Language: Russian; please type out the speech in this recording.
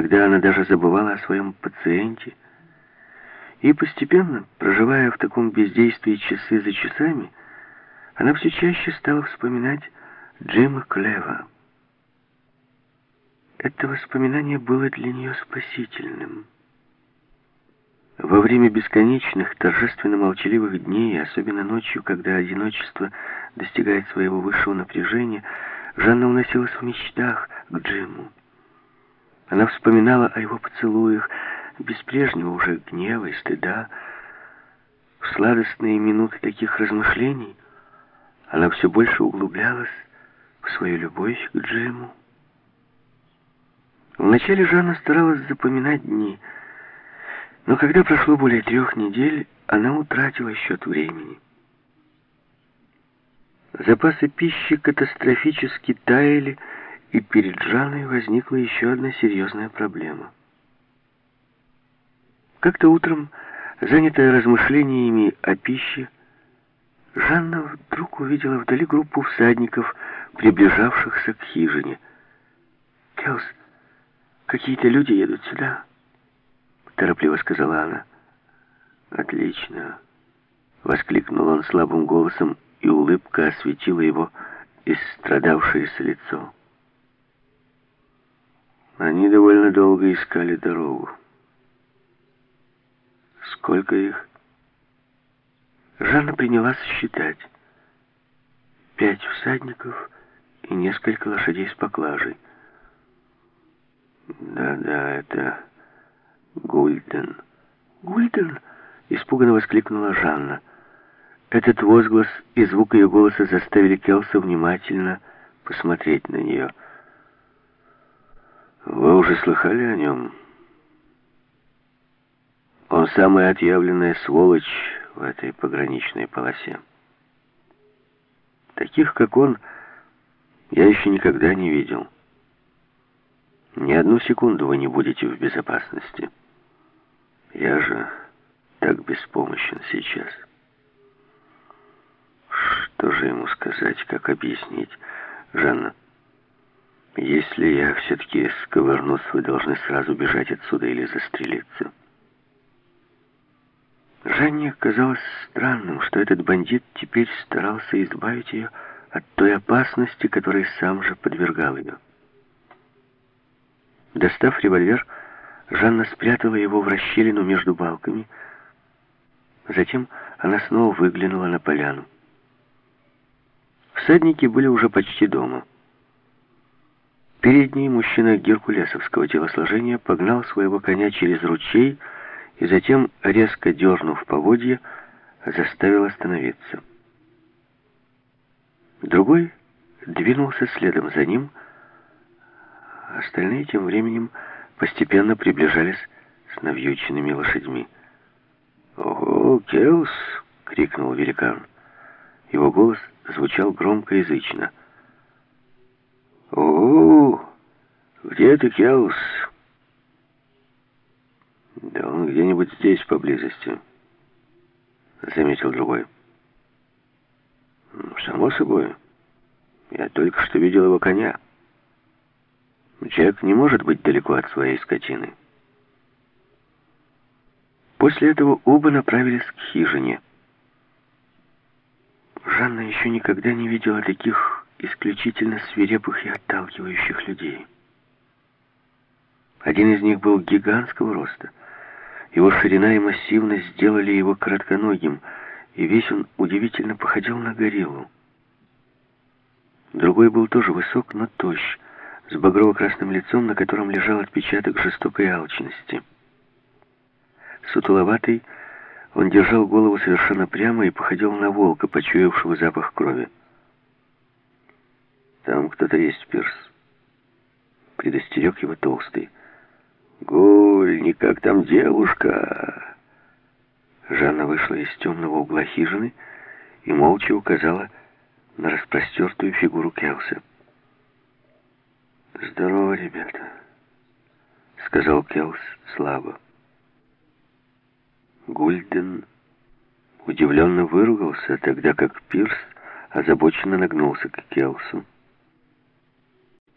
Иногда она даже забывала о своем пациенте. И постепенно, проживая в таком бездействии часы за часами, она все чаще стала вспоминать Джима Клева. Это воспоминание было для нее спасительным. Во время бесконечных, торжественно-молчаливых дней, особенно ночью, когда одиночество достигает своего высшего напряжения, Жанна уносилась в мечтах к Джиму. Она вспоминала о его поцелуях, без прежнего уже гнева и стыда. В сладостные минуты таких размышлений она все больше углублялась в свою любовь к Джиму. Вначале Жанна старалась запоминать дни, но когда прошло более 3 недель, она утратила счет времени. Запасы пищи катастрофически таяли, и перед Жанной возникла еще одна серьезная проблема. Как-то утром, занятая размышлениями о пище, Жанна вдруг увидела вдали группу всадников, приближавшихся к хижине. «Келс, какие-то люди едут сюда», — торопливо сказала она. «Отлично», — воскликнул он слабым голосом, и улыбка осветила его истрадавшееся лицо. Они довольно долго искали дорогу. Сколько их? Жанна принялась считать. 5 всадников и несколько лошадей с поклажей. Да, это Гульден. «Гульден?» — испуганно воскликнула Жанна. Этот возглас и звук ее голоса заставили Келса внимательно посмотреть на нее. «Вы уже слыхали о нем? Он самая отъявленная сволочь в этой пограничной полосе. Таких, как он, я еще никогда не видел. Ни одну секунду вы не будете в безопасности. Я же так беспомощен сейчас. Что же ему сказать, как объяснить? Жанна, если я все-таки сковырнусь, вы должны сразу бежать отсюда или застрелиться». Жанне казалось странным, что этот бандит теперь старался избавить ее от той опасности, которой сам же подвергал ее. Достав револьвер, Жанна спрятала его в расщелину между балками. Затем она снова выглянула на поляну. Всадники были уже почти дома. Передний мужчина геркулесовского телосложения погнал своего коня через ручей и затем, резко дернув поводья, заставил остановиться. Другой двинулся следом за ним. Остальные тем временем постепенно приближались с навьюченными лошадьми. «Ого, Келс!» — крикнул великан. Его голос звучал громко и язычно. «Ого! Где ты, Келс?» «Да он где-нибудь здесь, поблизости», — заметил другой. «Само собой. Я только что видел его коня. Джек не может быть далеко от своей скотины». После этого оба направились к хижине. Жанна еще никогда не видела таких исключительно свирепых и отталкивающих людей. Один из них был гигантского роста. Его ширина и массивность сделали его коротконогим, и весь он удивительно походил на гориллу. Другой был тоже высок, но тощ, с багрово-красным лицом, на котором лежал отпечаток жестокой алчности. Сутуловатый, он держал голову совершенно прямо и походил на волка, почуявшего запах крови. «Там кто-то есть, Пирс», — предостерег его толстый. «Гуль, как там девушка?» Жанна вышла из темного угла хижины и молча указала на распростертую фигуру Келса. «Здорово, ребята», — сказал Келс слабо. Гульден удивленно выругался, тогда как Пирс озабоченно нагнулся к Келсу.